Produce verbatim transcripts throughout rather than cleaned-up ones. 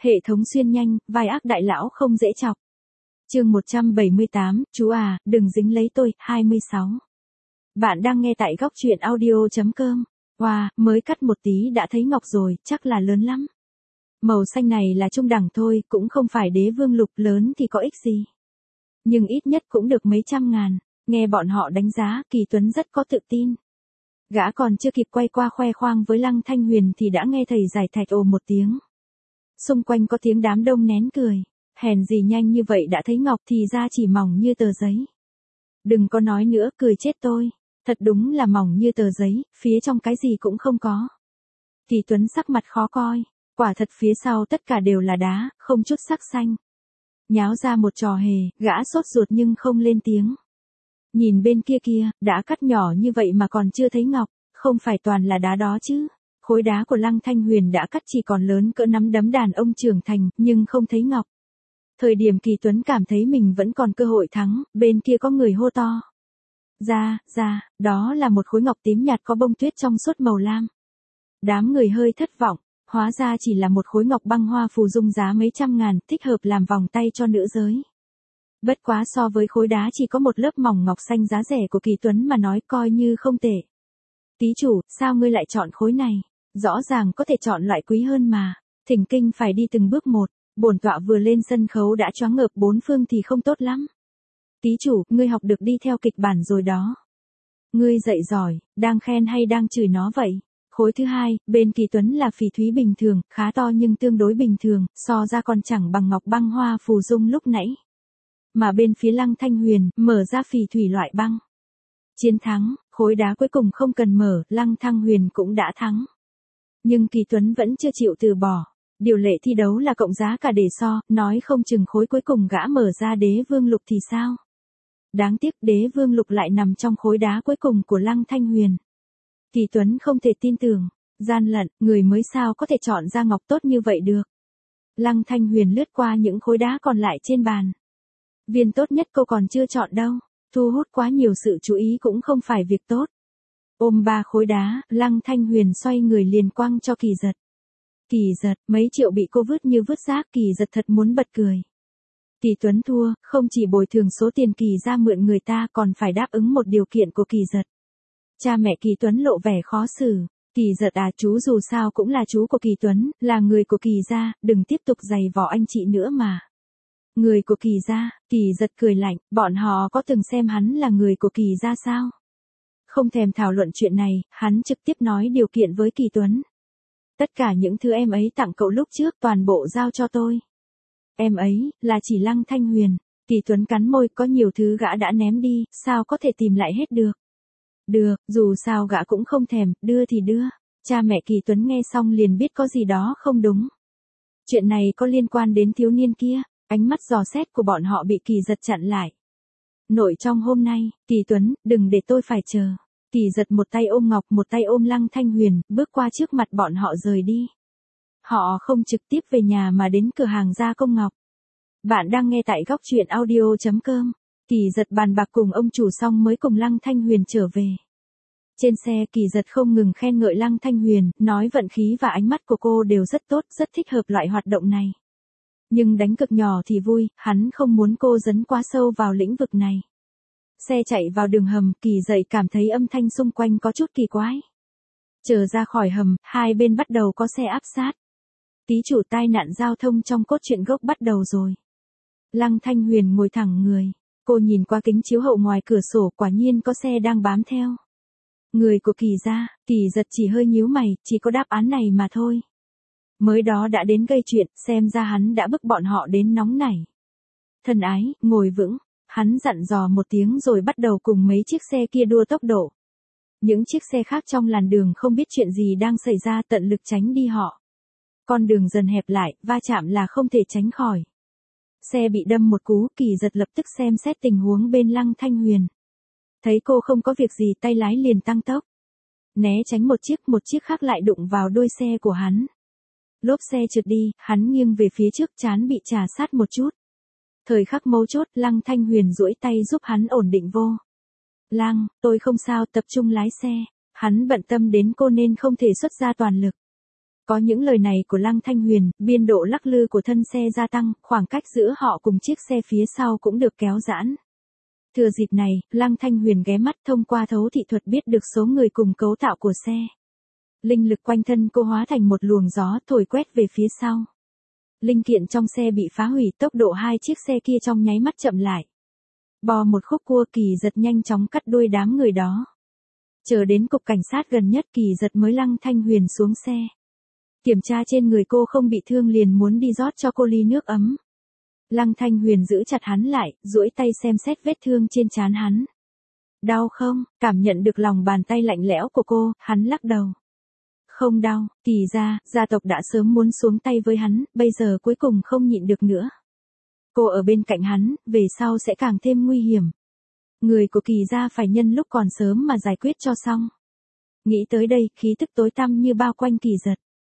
Hệ thống xuyên nhanh, vai ác đại lão không dễ chọc. Chương một trăm bảy mươi tám, chú à, đừng dính lấy tôi, hai mươi sáu. Bạn đang nghe tại góc truyện audio chấm com. Wow, mới cắt một tí đã thấy ngọc rồi, chắc là lớn lắm. Màu xanh này là trung đẳng thôi, cũng không phải đế vương lục, lớn thì có ích gì. Nhưng ít nhất cũng được mấy trăm ngàn. Nghe bọn họ đánh giá, Kỳ Tuấn rất có tự tin. Gã còn chưa kịp quay qua khoe khoang với Lăng Thanh Huyền thì đã nghe thầy giải thạch ồ một tiếng. Xung quanh có tiếng đám đông nén cười. Hèn gì nhanh như vậy đã thấy ngọc, thì ra chỉ mỏng như tờ giấy. Đừng có nói nữa, cười chết tôi. Thật đúng là mỏng như tờ giấy, phía trong cái gì cũng không có. Kỳ Tuấn sắc mặt khó coi. Quả thật phía sau tất cả đều là đá, không chút sắc xanh. Nháo ra một trò hề, gã sốt ruột nhưng không lên tiếng. Nhìn bên kia kia, đã cắt nhỏ như vậy mà còn chưa thấy ngọc, không phải toàn là đá đó chứ. Khối đá của Lăng Thanh Huyền đã cắt chỉ còn lớn cỡ nắm đấm đàn ông trưởng thành, nhưng không thấy ngọc. Thời điểm Kỳ Tuấn cảm thấy mình vẫn còn cơ hội thắng, bên kia có người hô to. Ra, ra, đó là một khối ngọc tím nhạt có bông tuyết trong suốt màu lam. Đám người hơi thất vọng, hóa ra chỉ là một khối ngọc băng hoa phù dung giá mấy trăm ngàn, thích hợp làm vòng tay cho nữ giới. Bất quá so với khối đá chỉ có một lớp mỏng ngọc xanh giá rẻ của Kỳ Tuấn mà nói coi như không tệ. Tí chủ, sao ngươi lại chọn khối này? Rõ ràng có thể chọn loại quý hơn mà. Thỉnh kinh phải đi từng bước một, bổn tọa vừa lên sân khấu đã choáng ngợp bốn phương thì không tốt lắm. Tí chủ, ngươi học được đi theo kịch bản rồi đó. Ngươi dạy giỏi, đang khen hay đang chửi nó vậy? Khối thứ hai, bên Kỳ Tuấn là phỉ thúy bình thường, khá to nhưng tương đối bình thường, so ra còn chẳng bằng ngọc băng hoa phù dung lúc nãy. Mà bên phía Lăng Thanh Huyền, mở ra phỉ thủy loại băng. Chiến thắng, khối đá cuối cùng không cần mở, Lăng Thanh Huyền cũng đã thắng. Nhưng Kỳ Tuấn vẫn chưa chịu từ bỏ. Điều lệ thi đấu là cộng giá cả để so, nói không chừng khối cuối cùng gã mở ra đế vương lục thì sao? Đáng tiếc đế vương lục lại nằm trong khối đá cuối cùng của Lăng Thanh Huyền. Kỳ Tuấn không thể tin tưởng, gian lận, người mới sao có thể chọn ra ngọc tốt như vậy được. Lăng Thanh Huyền lướt qua những khối đá còn lại trên bàn. Viên tốt nhất cô còn chưa chọn đâu, thu hút quá nhiều sự chú ý cũng không phải việc tốt. Ôm ba khối đá, Lăng Thanh Huyền xoay người liền quăng cho Kỳ Giật. Kỳ Giật, mấy triệu bị cô vứt như vứt rác, Kỳ Giật thật muốn bật cười. Kỳ Tuấn thua, không chỉ bồi thường số tiền Kỳ ra mượn người ta còn phải đáp ứng một điều kiện của Kỳ Giật. Cha mẹ Kỳ Tuấn lộ vẻ khó xử. Kỳ Giật à, chú dù sao cũng là chú của Kỳ Tuấn, là người của Kỳ gia, đừng tiếp tục giày vò anh chị nữa mà. Người của Kỳ gia, Kỳ Giật cười lạnh, bọn họ có từng xem hắn là người của Kỳ gia sao? Không thèm thảo luận chuyện này, hắn trực tiếp nói điều kiện với Kỳ Tuấn. Tất cả những thứ em ấy tặng cậu lúc trước toàn bộ giao cho tôi. Em ấy, là chỉ Lăng Thanh Huyền. Kỳ Tuấn cắn môi, có nhiều thứ gã đã ném đi, sao có thể tìm lại hết được. Được, dù sao gã cũng không thèm, đưa thì đưa. Cha mẹ Kỳ Tuấn nghe xong liền biết có gì đó không đúng. Chuyện này có liên quan đến thiếu niên kia, ánh mắt dò xét của bọn họ bị Kỳ Giật chặn lại. Nội trong hôm nay, Kỳ Tuấn, đừng để tôi phải chờ. Kỳ Giật một tay ôm ngọc, một tay ôm Lăng Thanh Huyền, bước qua trước mặt bọn họ rời đi. Họ không trực tiếp về nhà mà đến cửa hàng gia công ngọc. Bạn đang nghe tại góc truyện audio chấm com. Kỳ Giật bàn bạc cùng ông chủ xong mới cùng Lăng Thanh Huyền trở về. Trên xe Kỳ Giật không ngừng khen ngợi Lăng Thanh Huyền, nói vận khí và ánh mắt của cô đều rất tốt, rất thích hợp loại hoạt động này. Nhưng đánh cực nhỏ thì vui, hắn không muốn cô dấn quá sâu vào lĩnh vực này. Xe chạy vào đường hầm, Kỳ Giật cảm thấy âm thanh xung quanh có chút kỳ quái. Chờ ra khỏi hầm, hai bên bắt đầu có xe áp sát. Tí chủ, tai nạn giao thông trong cốt truyện gốc bắt đầu rồi. Lăng Thanh Huyền ngồi thẳng người. Cô nhìn qua kính chiếu hậu ngoài cửa sổ, quả nhiên có xe đang bám theo. Người của Kỳ gia, Kỳ Giật chỉ hơi nhíu mày, chỉ có đáp án này mà thôi. Mới đó đã đến gây chuyện, xem ra hắn đã bức bọn họ đến nóng nảy. Thân ái, ngồi vững, hắn dặn dò một tiếng rồi bắt đầu cùng mấy chiếc xe kia đua tốc độ. Những chiếc xe khác trong làn đường không biết chuyện gì đang xảy ra, tận lực tránh đi họ. Con đường dần hẹp lại, va chạm là không thể tránh khỏi. Xe bị đâm một cú, Kỳ Giật lập tức xem xét tình huống bên Lăng Thanh Huyền. Thấy cô không có việc gì, tay lái liền tăng tốc. Né tránh một chiếc, một chiếc khác lại đụng vào đuôi xe của hắn. Lốp xe trượt đi, hắn nghiêng về phía trước, trán bị chà sát một chút. Thời khắc mấu chốt, Lăng Thanh Huyền duỗi tay giúp hắn ổn định vô. Lăng, tôi không sao, tập trung lái xe. Hắn bận tâm đến cô nên không thể xuất ra toàn lực. Có những lời này của Lăng Thanh Huyền, biên độ lắc lư của thân xe gia tăng, khoảng cách giữa họ cùng chiếc xe phía sau cũng được kéo giãn. Thừa dịp này, Lăng Thanh Huyền ghé mắt thông qua thấu thị thuật biết được số người cùng cấu tạo của xe. Linh lực quanh thân cô hóa thành một luồng gió thổi quét về phía sau. Linh kiện trong xe bị phá hủy, tốc độ hai chiếc xe kia trong nháy mắt chậm lại. Bò một khúc cua, Kỳ Giật nhanh chóng cắt đuôi đám người đó. Chờ đến cục cảnh sát gần nhất, Kỳ Giật mới Lăng Thanh Huyền xuống xe. Kiểm tra trên người cô không bị thương liền muốn đi rót cho cô ly nước ấm. Lăng Thanh Huyền giữ chặt hắn lại, duỗi tay xem xét vết thương trên trán hắn. Đau không? Cảm nhận được lòng bàn tay lạnh lẽo của cô, hắn lắc đầu. Không đau, Kỳ gia, gia tộc đã sớm muốn xuống tay với hắn, bây giờ cuối cùng không nhịn được nữa. Cô ở bên cạnh hắn, về sau sẽ càng thêm nguy hiểm. Người của Kỳ gia phải nhân lúc còn sớm mà giải quyết cho xong. Nghĩ tới đây, khí tức tối tăm như bao quanh Kỳ Giật.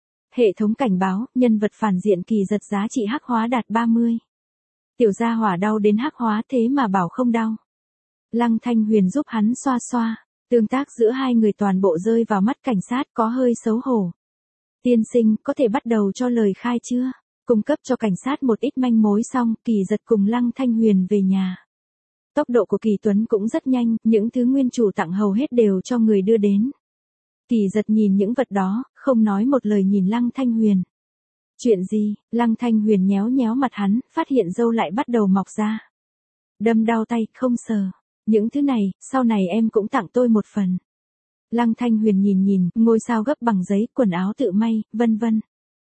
Hệ thống cảnh báo, nhân vật phản diện Kỳ Giật giá trị hắc hóa đạt ba mươi. Tiểu gia hỏa đau đến hắc hóa thế mà bảo không đau. Lăng Thanh Huyền giúp hắn xoa xoa, tương tác giữa hai người toàn bộ rơi vào mắt cảnh sát có hơi xấu hổ. Tiên sinh, có thể bắt đầu cho lời khai chưa? Cung cấp cho cảnh sát một ít manh mối xong, Kỳ Giật cùng Lăng Thanh Huyền về nhà. Tốc độ của Kỳ Tuấn cũng rất nhanh, những thứ nguyên chủ tặng hầu hết đều cho người đưa đến. Kỳ Giật nhìn những vật đó, không nói một lời nhìn Lăng Thanh Huyền. Chuyện gì? Lăng Thanh Huyền nhéo nhéo mặt hắn, phát hiện râu lại bắt đầu mọc ra. Đâm đau tay, không sờ. Những thứ này, sau này em cũng tặng tôi một phần. Lăng Thanh Huyền nhìn nhìn, ngôi sao gấp bằng giấy, quần áo tự may, vân vân.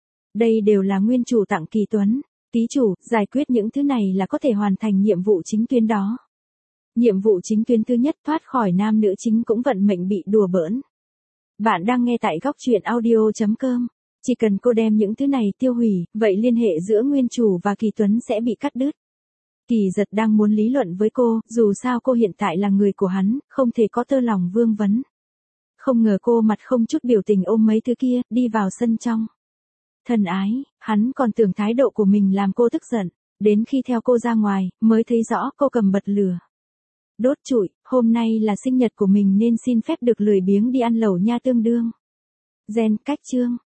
Đây đều là nguyên chủ tặng Kỳ Tuấn. Ký chủ, giải quyết những thứ này là có thể hoàn thành nhiệm vụ chính tuyến đó. Nhiệm vụ chính tuyến thứ nhất, thoát khỏi nam nữ chính cũng vận mệnh bị đùa bỡn. Bạn đang nghe tại góc truyện audio chấm com. Chỉ cần cô đem những thứ này tiêu hủy, vậy liên hệ giữa nguyên chủ và Kỳ Tuấn sẽ bị cắt đứt. Kỳ Giật đang muốn lý luận với cô, dù sao cô hiện tại là người của hắn, không thể có tơ lòng vương vấn. Không ngờ cô mặt không chút biểu tình ôm mấy thứ kia, đi vào sân trong. Thân ái, hắn còn tưởng thái độ của mình làm cô tức giận, đến khi theo cô ra ngoài, mới thấy rõ cô cầm bật lửa. Đốt trụi, hôm nay là sinh nhật của mình nên xin phép được lười biếng đi ăn lẩu nha tương đương. Gen cách chương.